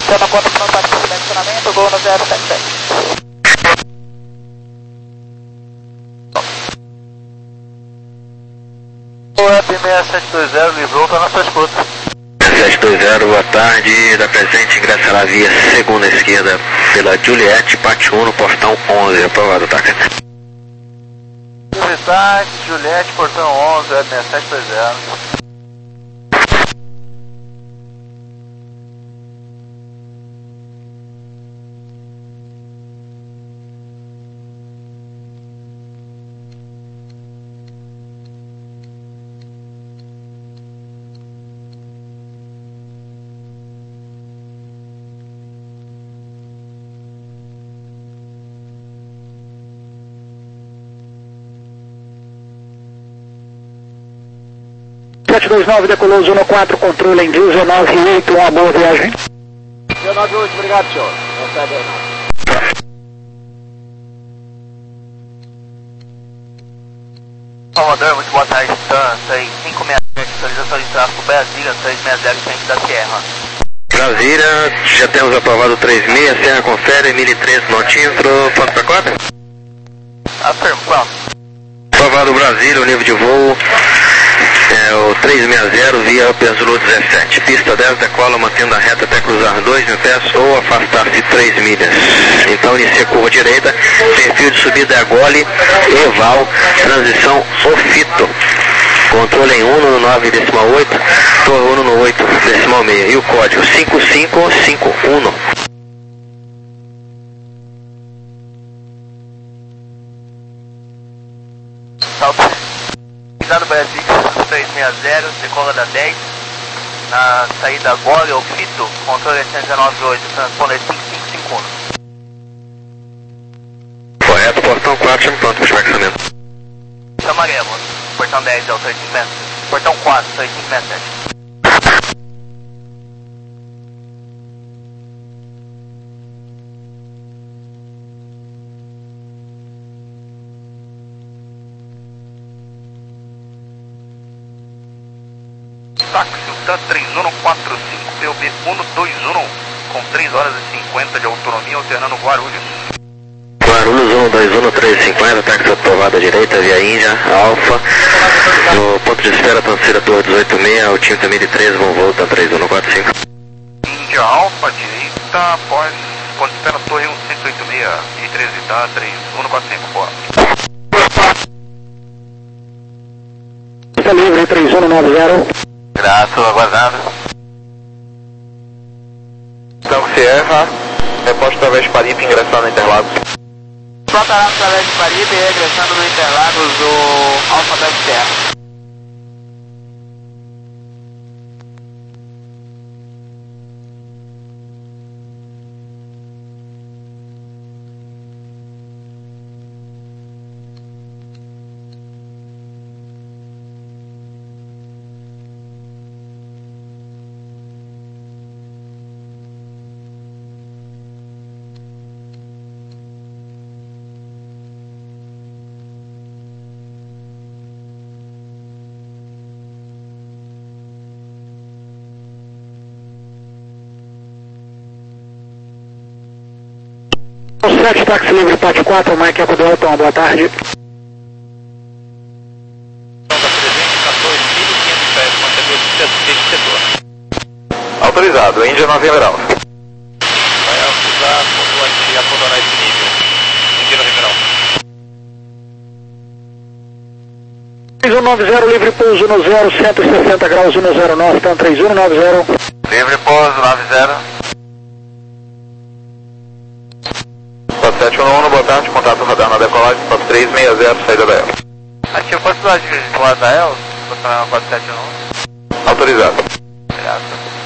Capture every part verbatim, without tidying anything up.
Chama conta para contato de dimensionamento, gol no zero sete sete. Web seis sete dois zero, livrou, tá na sua escuta. sete dois zero, boa tarde, da presente ingressará via segunda esquerda pela Juliette, Pátio um, no portão onze, aprovado, táxi. Juliette, Juliette, portão onze, web seis sete dois zero. sete dois nove, decolou zona quatro, controle em dezenove oito, uma boa viagem. dezenove oito, obrigado, senhor. Recebe aí, Salvador, muito boa tarde, Tan, seis cinco seis sete, atualização de tráfego Brasília, três seis zero, frente da Sierra. Brasília, já temos aprovado três seis, Serra confere, mil e três, notímetro, ponto para quatro? Afirmo, pronto. Aprovado Brasília, o nível de voo é o três seis zero via Upper Zulu dezessete. Pista dez, decola mantendo a reta até cruzar dois mil pés ou afastar-se três milhas. Então inicia curva direita, perfil de subida é Gole, Eval, transição Ofito. Controle em Uno no nove decimal oito, Torre Uno no oito decimal seis. E o código cinco cinco cinco um. Salve. Cuidado Brasília, três seis zero, decola da dez, na saída Gole ou Fito, controle cento e dezenove oito, transponder cinco cinco cinco um. Correto, portão quatro, chama pronto para o embarcamento. Chamaremos, portão dez é o três cinco seis sete, portão quatro, três cinco seis sete. Táxi TAN três um quatro cinco P O B um dois um, com três horas e cinquenta de autonomia, alternando Guarulhos. Guarulhos um dois um três cinquenta, táxi aprovado à direita, via Índia, Alfa. No ponto de espera, transfira Torre dezoito seis, altímetro mil e três, bom voo, TAN três um quatro cinco. Índia Alfa, direita, após, ponto de espera Torre cento e oitenta e seis, mil e treze, tá, três um quatro cinco, bora. Pista livre, três um nove zero. Graças, aguardado. Então, Sierra, reposto através de Paripe, ingressando no Interlagos. Frotará através de Paripe, ingressando no Interlagos, o Alfa da Sierra. sete, táxi livre, Pátio quatro, Mike Eco Delta, uma boa tarde. Autorizado, Índia nove Ribeirão. Vai autorizar quando abandonar esse nível. Índia nove Ribeirão. três um nove zero, livre pouso no zero, cento e sessenta graus, um zero nove, então três um nove zero. Livre pouso nove zero. sete um um, boa tarde, contato radar na decolagem, três seis zero, saída da E L. Ativo possibilidade de lado da E L, posicionamento quatro sete um. Autorizado. Obrigado.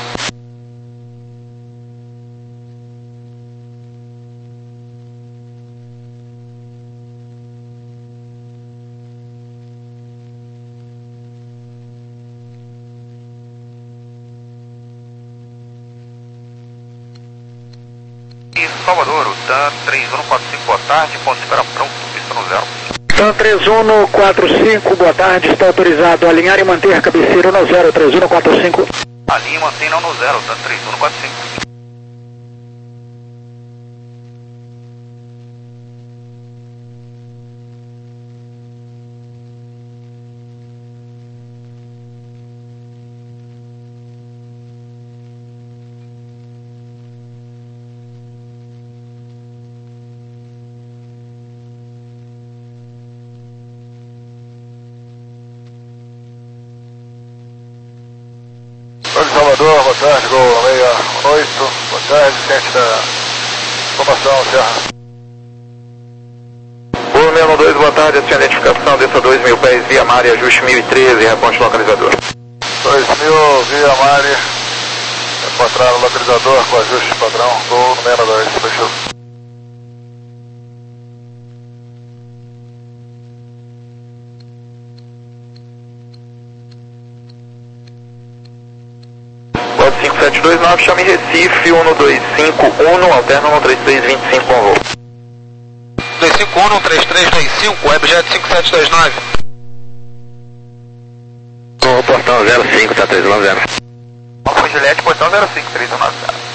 Salvador, o TAN três um quatro cinco, boa tarde, ponto de espera pronto, pista no zero. TAN três um quatro cinco, boa tarde, está autorizado a alinhar e manter a cabeceira no zero, três um quatro cinco. Alinha e mantém não no zero, TAN três um quatro cinco. boa tarde, Gol sessenta e oito, boa tarde, ciente da informação, Serra. Gol sessenta e dois, boa tarde, a identificação, desça dois mil pés, via Mari, ajuste mil e treze, reponte localizador. dois mil, via Mari, encontrar o localizador com ajuste padrão, Gol sessenta e dois, fechou. cinco sete dois nove, chame Recife, um dois cinco um, alterna um três três dois cinco, bom voo. dois cinco um, um três três dois cinco, Webjet cinco sete dois nove. No portão zero cinco, tá três nove zero. Alfa Juliette, portão zero cinco, três nove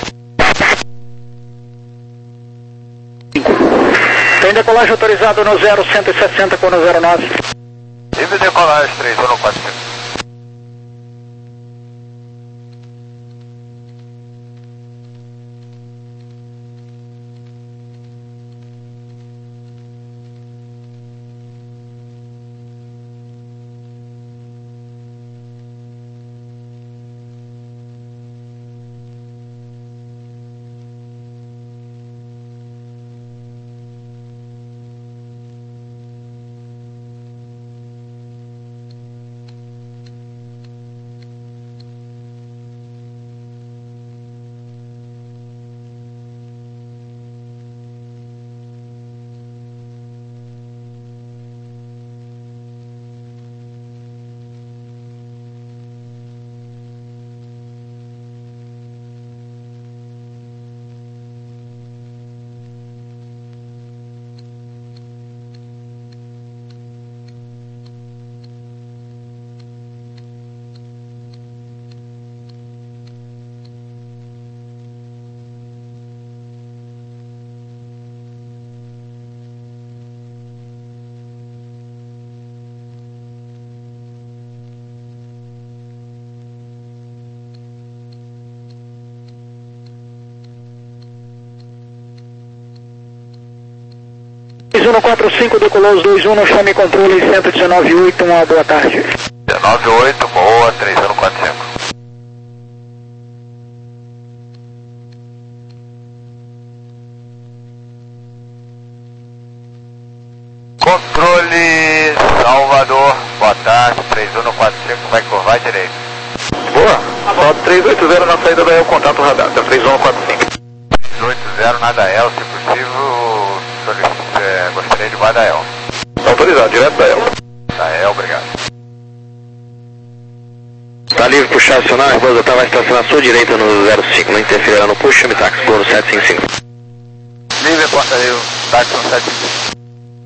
zero. Tem decolagem autorizado no zero cento e sessenta com no zero nove. Livre decolagem três um quatro cinco. dois um quatro cinco, decolou os dois um, chame controle cento e dezenove oito, uma boa tarde. dezenove oito, boa, três um quatro cinco. Controle Salvador, boa tarde, três um quatro cinco, vai curvar direito. Boa, Salto três oito zero na saída da El, contato radar, tá três um quatro cinco. três oito zero, nada El, se possível, solic- é, gostaria de voar da El. Tá autorizado, direto da El. Da El, obrigado. Tá livre pro chave acionar, a Rosa tá, vai estacionar à sua direita no zero cinco, não interferirá no push, chame táxi, gol no sete cinco cinco. Livre, porta livre, táxi no sete cinco cinco.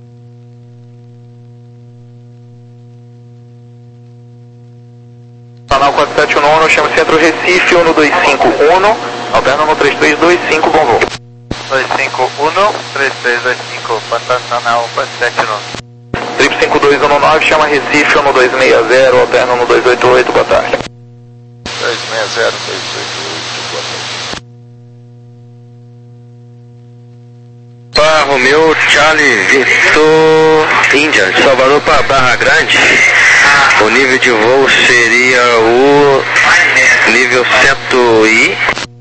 Canal quatro sete um nove, chama Centro Recife, um dois cinco um, alterna no três três dois cinco, bom voo. dois cinco um, três três dois cinco, Pantanal quatro sete nove. Trip cinco dois um nove, chama Recife, um dois seis zero, alterna no dois oito oito, boa tarde. dois seis zero, dois oito oito, boa tarde. Para Romeu, Charlie, Victor, Índia, de Salvador para Barra Grande, o nível de voo seria o nível cento e...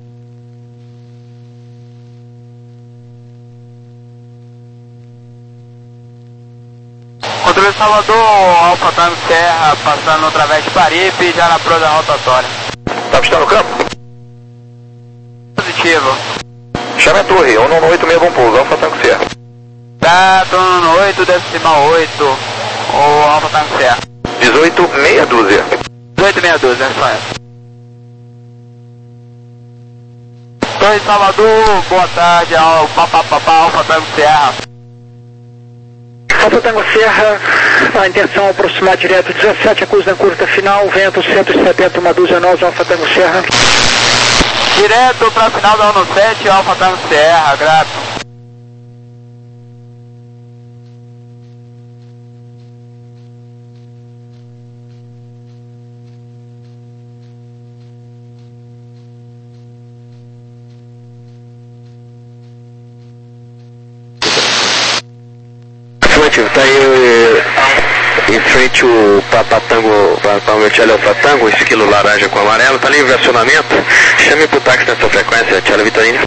Controle Salvador, Alfa Tango Serra, passando através de Paripe, já na prosa rotatória. Tá pistando o campo? Positivo. Chame a torre, um nove oito seis, bom pouso, Alfa Tango Serra. Tá, tô no oito, decimal oito, o Alfa Tango Serra. dezoito, meia dúzia. dezoito meia dúzia, é só essa. Torre Salvador, boa tarde, Alfa Tango Serra. Alfa Tango Serra, a intenção é aproximar direto dezessete, acusa na curta final, vento cento e setenta, uma dúzia nós, Alfa Tango Serra. Direto para final da ano sete, Alfa Tango Serra, grato. Afirmativo, tá aí frente o Papatango, Papatango Tchela Patango, esquilo laranja com amarelo, tá livre acionamento. Chame pro táxi nessa frequência, Tchela Vitorino.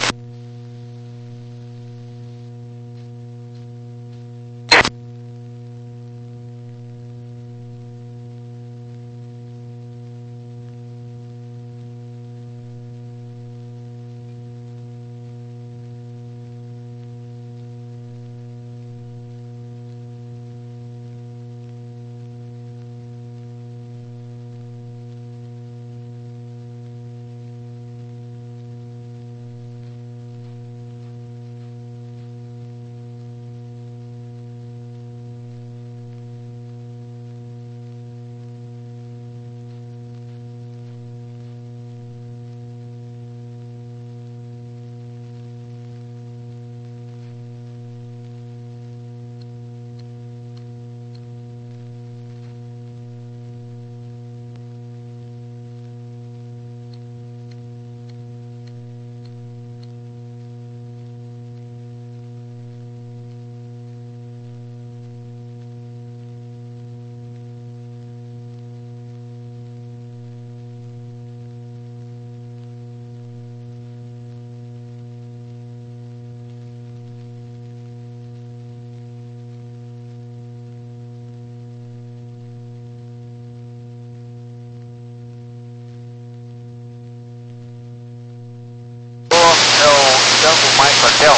Mike Hotel.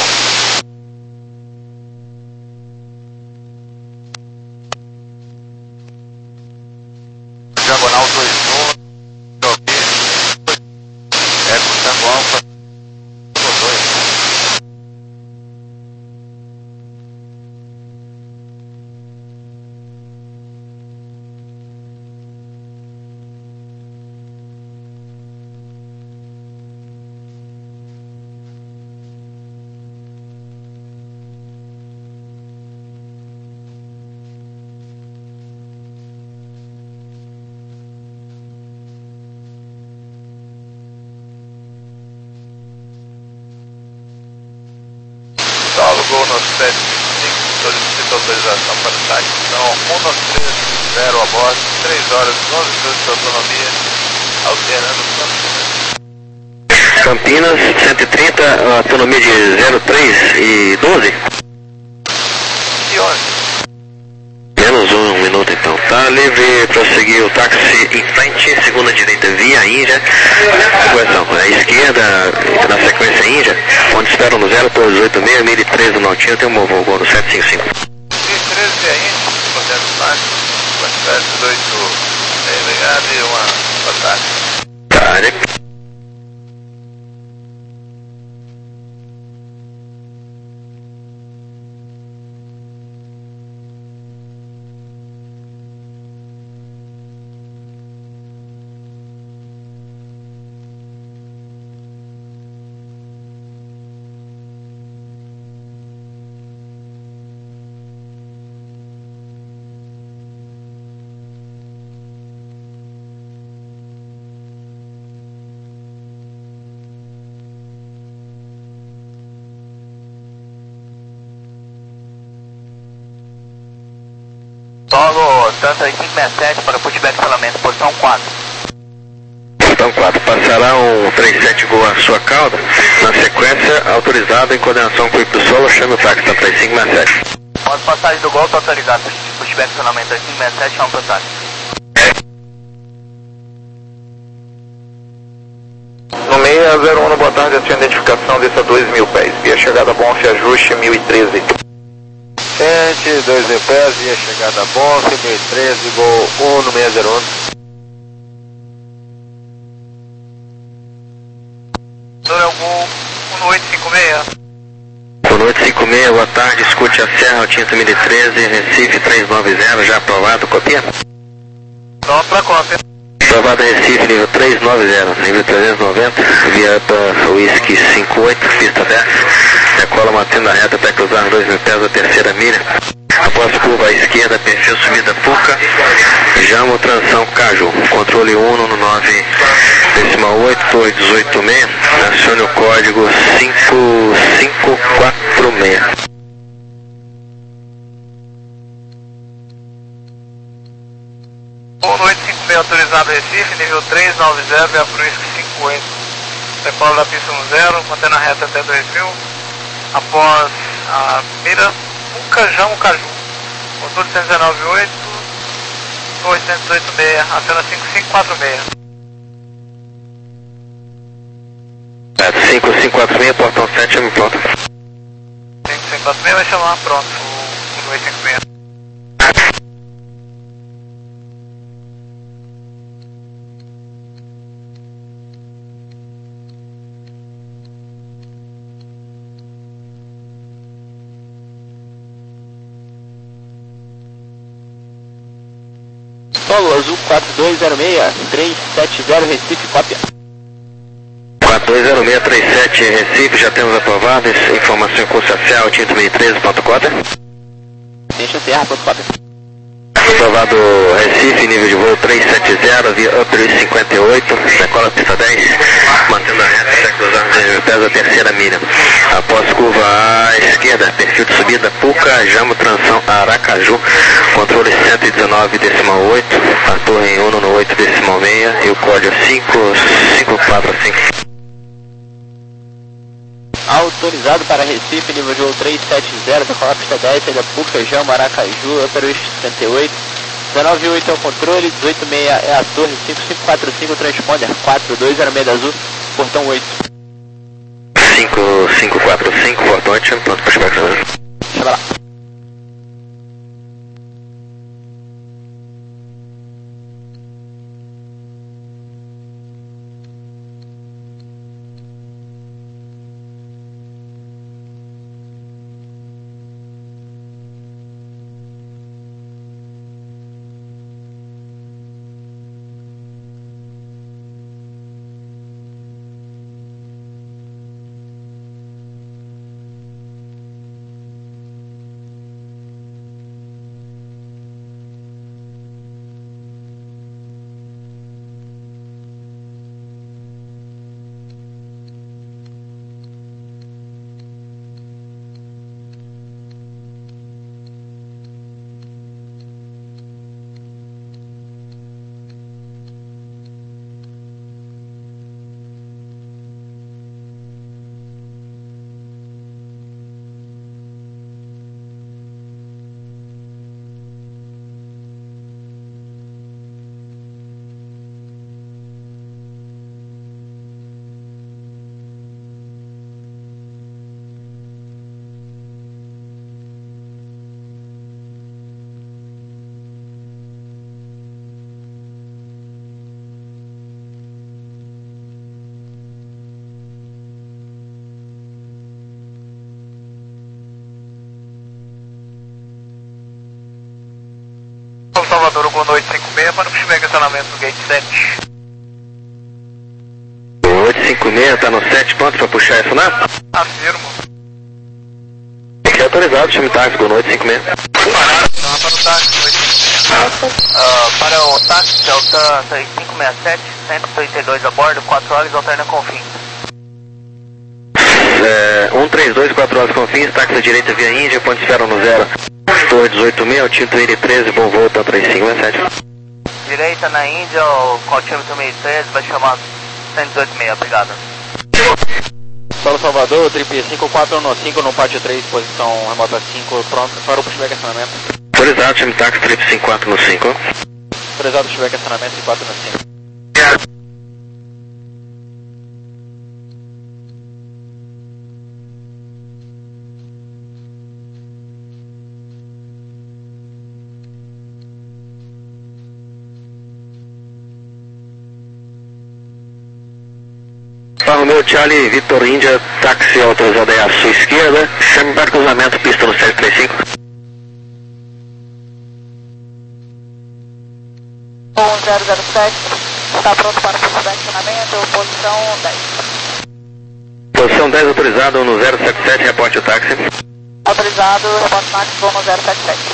Diagonal dois um, é com Tango Alfa dois. Gol no sete cinco, solicita autorização para o táxi, são um nove três zero a bordo, três horas e nove minutos de autonomia, alterando Campinas. Campinas, cento e trinta, autonomia de zero três e doze? E onze. Menos um minuto então. Tá livre, prosseguir o táxi em frente, segunda direita via Índia. Correção, à esquerda, na sequência Índia, onde esperam no zero por dezoito seis, mil e treze do Nautinho, tem um voo no sete cinco cinco. mil e treze é Índia, processo táxi, quantidade dezoito, bem ligado e uma passagem. Tá, né? Solo Santa cinco sessenta e sete para pushback salvamento, posição quatro. Posição quatro, passará um trinta e sete Gol à sua cauda, na sequência, autorizado em coordenação com o I P Solo, chame o táxi Santa cinco sessenta e sete. Pode passagem do Gol, está autorizado, pushback salvamento cinco sessenta e sete, chama para o táxi. No seis zero um, boa tarde, a sua identificação dessa dois mil pés, via chegada bom, se ajuste mil e treze. Sente, dois mil pés, via chegada bom, mil e treze, Gol um no seis zero um. Senhor é o Gol um no oito cinco seis. um no oito cinco seis, boa tarde, escute a Serra, Altinta mil e treze, Recife trezentos e noventa, já aprovado, copia? Pronto para cópia. Aprovado Recife, nível trezentos e noventa, nível trezentos e noventa, via para Whisky cinquenta e oito, pista dez, decola mantendo a reta até cruzar dois mil pés da terceira milha. Após curva à esquerda, perfil subida Puca, Jamo, transição Caju, controle um no nove decimal oito dezoito seis, acione o código cinco cinco quatro seis. Obrigado, Recife, nível três nove zero, via para o Whisky cinco oito. Decola da pista um zero, mantendo a reta até dois mil. Após a mira, Mucajão, Caju. Motor cento e dezenove ponto oito, torre cento e dezoito ponto seis, acena cinco cinco quatro seis. cinco cinco quatro seis, portão sete, chame pronto. cinco cinco quatro seis vai chamar pronto o dois cinco seis. Solo Azul quatro dois zero seis, três sete zero Recife, cópia. quatro dois zero seis três sete Recife, já temos aprovado. Informação em curso oficial, Tinto dois mil e treze, ponto cota. Deixa encerrar, ponto cota. Aprovado Recife, nível de voo três sete zero, via Upper cinquenta e oito, decola pista dez, mantendo a reta até cruzar dois mil pés a terceira milha. Após curva à esquerda, perfil de subida, Puca, Jamo, tranção Aracaju, controle cento e dezenove decimal oito, a torre em Uno no oito decimal seis e o código cinco cinco quatro cinco. Autorizado para Recife, nível de voo três sete zero, decola pista dez, saída Puca, Jamo, Aracaju, Upper sessenta e oito, dezenove oito é o controle, dezoito seis é a torre, cinco cinco quatro cinco transponder, quatro dois zero seis da Azul, portão oito. cinco cinco quatro cinco, portão oito, pronto para chegar. Chama lá. Salvador, Gol oito cinco seis, para o estacionamento do gate sete. oito cinco seis, está no sete, pronto para puxar isso, né? Afirmo. Tem autorizado, chame táxi, Gol oito cinco seis. Parado, então, para o táxi, oito cinco seis. Uh, para o táxi, Delta seis cinco seis sete, cento e trinta e dois a bordo, quatro horas, alterna Confins. É, um três dois, quatro horas Confins, táxi à direita via Índia, ponte espera no zero. Torre dezoito seis, o Tinto dois mil e treze, bom voo, tá três cinco seis sete. Direita na Índia, o Cotinho dois mil e treze, vai chamar cento e dezoito seis, obrigado. Solo Salvador, Triple cinco quatro um cinco no pátio três, posição remota cinco, pronto, para o pushback acionamento. Autorizado, chame táxi, Triple cinco quatro no cinco. Autorizado, pushback acionamento, quatro no cinco. Romeu Charlie, Vitor Índia, táxi autorizado aí à sua esquerda, chame para cruzamento, pista no sete três cinco. um zero zero sete, está pronto para posicionamento, posição dez. Posição dez autorizado no zero sete sete, reporte o táxi. Autorizado, reporte táxi, voo no zero sete sete.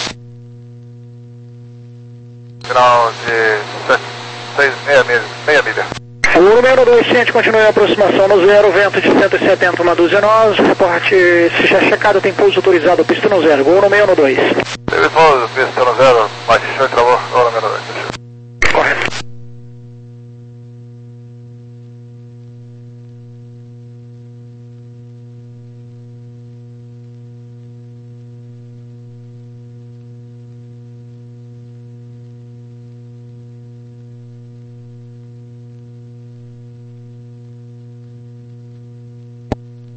Final de seis milha. O número dois cento continua em aproximação no zero, vento de cento e setenta, uma dúzia nós, reporte, se já checado, tem pouso autorizado, pista no zero, gol no meio no dois. Teve pouso, pista no zero, baixou e travou, gol no meio no dois. Correto.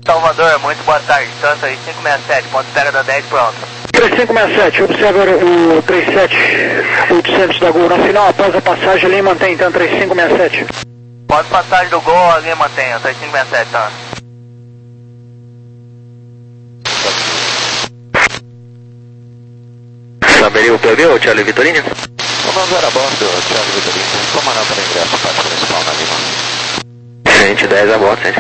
Salvador, muito boa tarde. Tanto aí, cinco seis sete, ponto pega da dez, pronto. três cinco seis sete, observa o três sete oitocentos da Gol na final, após a passagem ali, mantém então três cinco seis sete. Após passagem do Gol, ali mantém, três cinco seis sete, tá? Saberia o P B ou Charlie Vitorino? Vamos ver a bordo, Thiago Vitorino. Comandante para ingresso, parte principal na Lima. cento e dez a bordo, gente.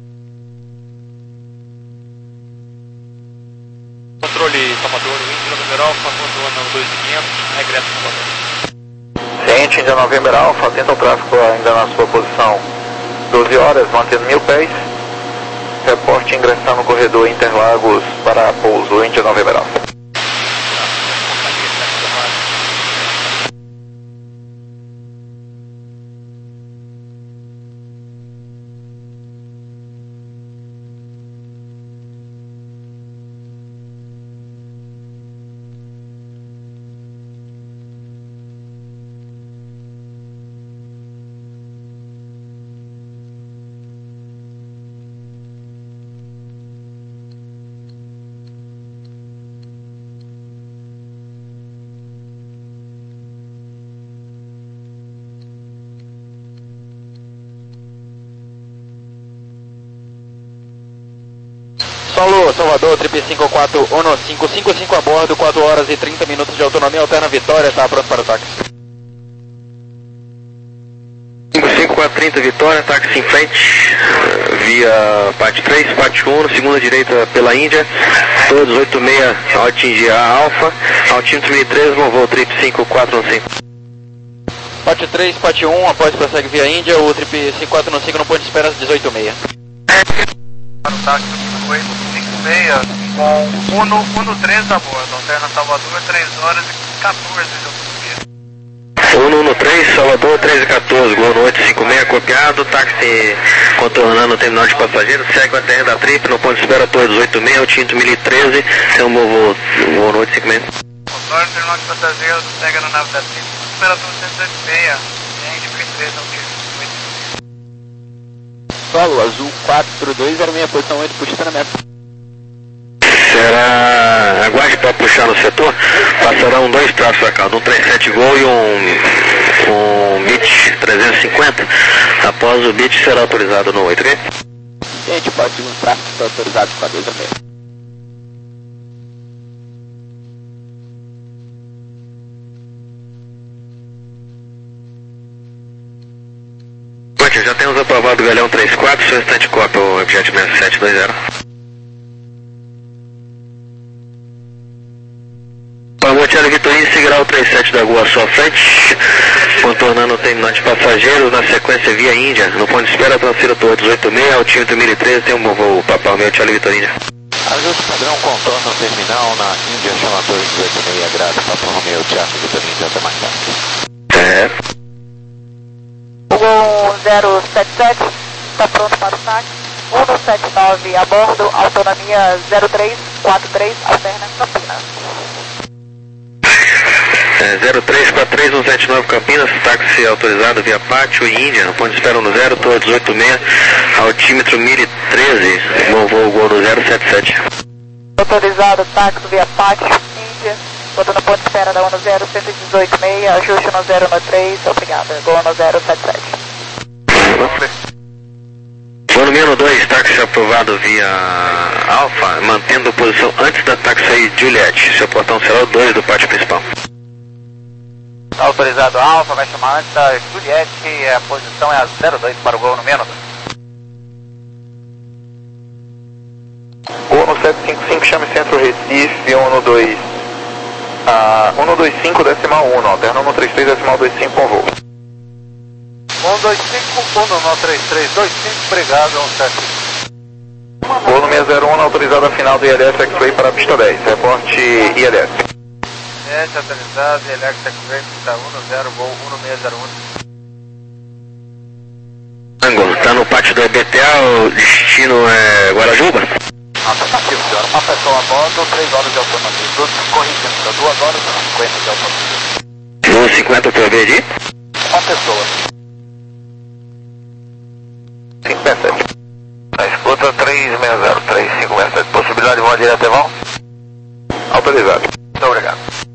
Controle Salvador, Índia November Alfa, controle dois mil e quinhentos, regresso Salvador. Ciente, Índia November Alfa, tenta o tráfego ainda na sua posição doze horas, mantendo mil pés. Reporte ingressando no corredor Interlagos para pouso, Índia November Alfa. Solo, Salvador, triplo cinco quatro, Ono cinco cinco cinco a bordo, quatro horas e trinta minutos de autonomia, alterna Vitória, tá pronto para o táxi. cinco cinco quatro trinta Vitória, táxi em frente, via parte três, parte um, segunda direita pela Índia, todos oito seis ao atingir a Alfa, altímetro mil e treze, voo triplo cinco quatro cinco. Parte três, parte um, após prossegue via Índia, o triplo cinco quatro cinco no ponto de esperança dezoito seis. Para o táxi oito cinco seis, com Uno, Uno três a bordo, alterna Salvador, três horas e quatorze de autonomia. Uno no três, Salvador três e quatorze, Gol no oito cinco seis copiado, táxi contornando o terminal de passageiros, segue a terra da Trip, no ponto de espera Torre dezoito seis, altímetro mil e treze, tem um voo, voo no oito cinco seis. Contorno do terminal de passageiros, segue na nave da Trip, temperatura cento e oito seis, gente mil e treze altímetro. Solo, azul quatro dois zero seis, posição oito, puxa treinamento. Será, aguarde para puxar no setor, passarão dois traços para cá, um três sete Gol e um, um Beech trezentos e cinquenta, após o Beech será autorizado no oito, ok? Gente, pode um tráfego está autorizado para dois a meio. Já temos aprovado o Galhão trinta e quatro, seu restante cópia, o Objet seis sete dois zero. Por Charlie Vitorino, seguirá o trinta e sete da Gol à sua frente, contornando o terminal de passageiros, na sequência via Índia, no ponto de espera, transfira Torre dezoito seis, altímetro mil e treze, tem um bom voo, Papai meu Charlie Vitorino. Ajuste padrão, contorno terminal na Índia, chama Torre dezoito seis, grado, Papai Romeo, Charlie Vitorino, até mais tarde. É. Gol zero sete sete, está pronto para o táxi. Uno sete nove a bordo, autonomia zero três quatro três, alterna Campinas. É, zero três quatro três um sete nove Campinas, táxi autorizado via Pátio e Índia, no ponto de espera no zero, Torre dezoito seis, altímetro mil e treze, bom voo Gol no zero sete sete. Autorizado táxi via Pátio, Índia, todo no ponto de espera da Uno zero um oito seis, ajuste no zero no três, obrigada, Gol no zero sete sete. Voo menos dois, táxi aprovado via Alfa, mantendo a posição antes da táxi Juliette, seu portão será o dois do pátio principal. Autorizado Alfa, vai chamar antes da Juliette, a posição é a zero dois para o Gol no menos. Gol no sete cinco cinco, chame Centro Recife, Uno dois. Ah, Uno dois cinco decimal um, alterna Uno três três decimal dois cinco com voo. um dois cinco, Uno no três três dois cinco, obrigado, um sete. Gol no seis zero um, autorizado a final do I L S X-Ray para a pista dez, reporte I L S. sete autorizado, I L S X-Ray, pista um zero, Gol um seis zero um. Ângulo, está no pátio do E B T A, o destino é Guarajuba? Afirmativo, senhora. Uma pessoa a bordo, três horas de autonomia. Todos corrigindo, duas horas e cinquenta de autonomia. duas e cinquenta P B de? Uma pessoa. cinco sete. A escuta três seis zero, três cinco seis sete. Possibilidade de voar direto, Eval? Autorizado. Muito obrigado.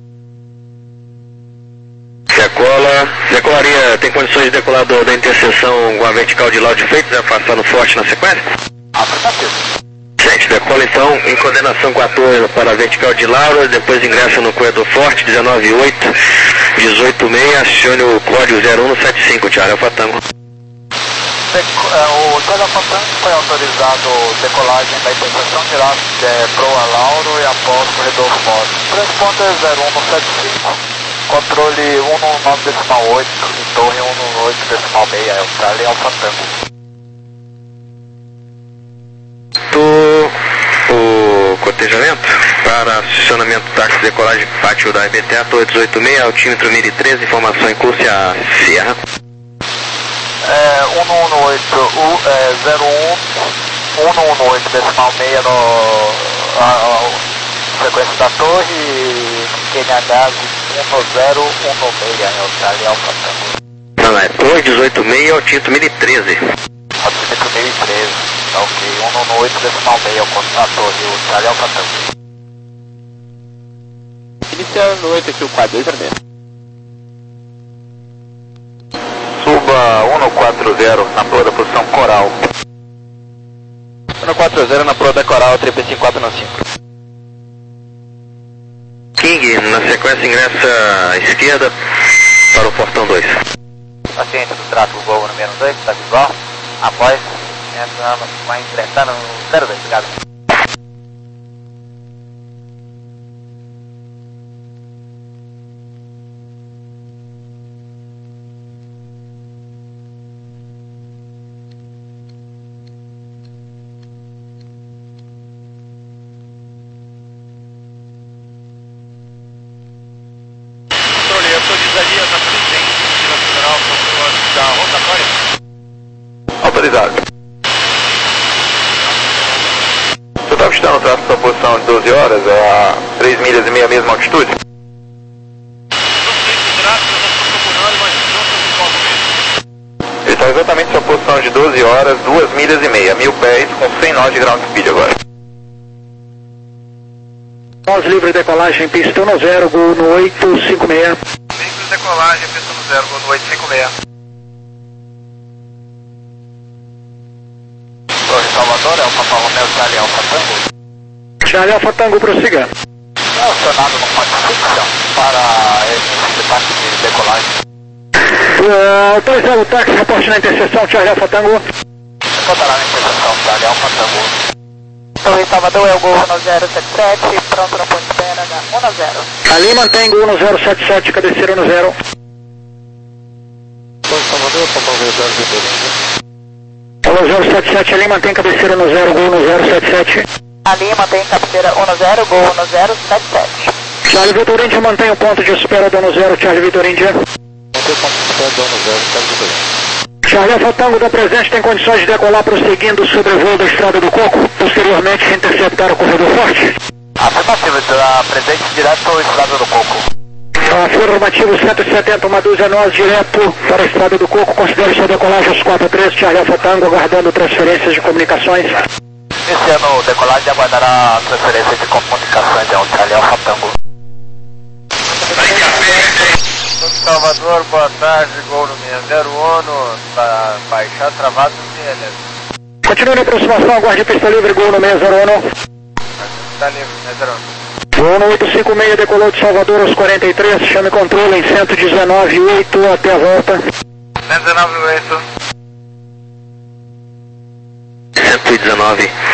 Decola, decolaria, tem condições de decolar do, da interseção com a vertical de Lauro de Freitas e afastar no forte na sequência? Afirmativo. Gente, decola então em coordenação com a torre para a vertical de Lauro, depois ingressa no corredor forte, dezenove oito, dezoito seis, acione o código zero um sete cinco, Charlie Alfa Tango. O Charlie Alfa Tango foi autorizado decolagem da interseção de é, proa Lauro e após corredor forte. Transponder zero um sete cinco, controle um nove oito e torre um oito seis, é o Charlie Alfa Tango. Do o cotejamento para acionamento táxi decolagem pátio da I B T A, torre dezoito seis, altímetro mil e treze, informação em curso e a Sierra. É, um um oito, é, zero um, um um oito decimal seis no a, a, sequência da torre, Q N H um zero um seis, é o Charlie Alfa Tango. Não, não, é torre dezoito seis, altímetro mil e treze. Altímetro mil e treze, tá ok, um um oito decimal seis, a torre, o Charlie Alfa Tango. Iniciando oito aqui o quadro dois zero seis. Suba um quatro zero na proa da posição Coral. um quatro zero na proa da Coral, três cinco quatro cinco. King, na sequência ingressa à esquerda para o portão dois. Paciente do tráfego Gol número dois, está visual. Após, entramos, vai enfrentar no zero dois, obrigado. Autorizaria na presidente da Federal da rotatória? Autorizado. Você estava estudando o tráfego da posição de doze horas, a três milhas e meia, mesma altitude? Não sei se tráfego, eu estou procurando, mas não sei qual mesmo. Ele está exatamente na sua posição de doze horas, duas milhas e meia, mil pés, com cem nós de ground speed agora. Nós livre decolagem, pista no zero, Gol no oito cinco seis. Veículo de decolagem, pista no zero, Gol no oito cinco seis. Torre Salvador, é o Papa Romeo Charlie Alfa Tango. Charlie Alfa Tango, prossiga. É acionado no ponto fixo para esse parte de decolagem. Uh, autorizado o táxi, reporte na interseção, Charlie Alfa Tango. Contará na interseção Charlie Alfa Tango. Torre Salvador é o Gol no zero sete sete, pronto no ponto de espera da um zero. Ali mantém Gol no zero sete sete, cabeceira no zero. Torre Salvador, Papa Romeo zero Vitorino. Alô, zero sete sete, ali mantém cabeceira no zero, Gol no zero sete sete. Ali mantém cabeceira um zero, Gol no zero sete sete. Charlie Vitoríndia mantém o ponto de espera do zero, Charlie Vitoríndia. Mantém o ponto de espera do zero, Charlie Vitorino. Charlie Alfa Tango da presente tem condições de decolar prosseguindo sobre o voo da Estrada do Coco, posteriormente interceptar o corredor forte. Afirmativo, da presente direto ao Estrada do Coco. Afirmativo cento e setenta, uma dúzia nós direto para a Estrada do Coco, considere sua decolagem aos quatro três, Charlie Alfa Tango, aguardando transferências de comunicações. Iniciando decolagem, aguardará a transferência de comunicações ao Charlie Alfa Tango. Salvador, boa tarde, Gol no seis zero um, para baixar travado no C L S. Continue na aproximação, aguarde pista livre, Gol no seis zero um. Está livre, seis zero um. Gol no oito cinco seis, decolou de Salvador aos quarenta e três, chame controle em cento e dezenove oito até a volta. cento e dezenove oito. cento e dezenove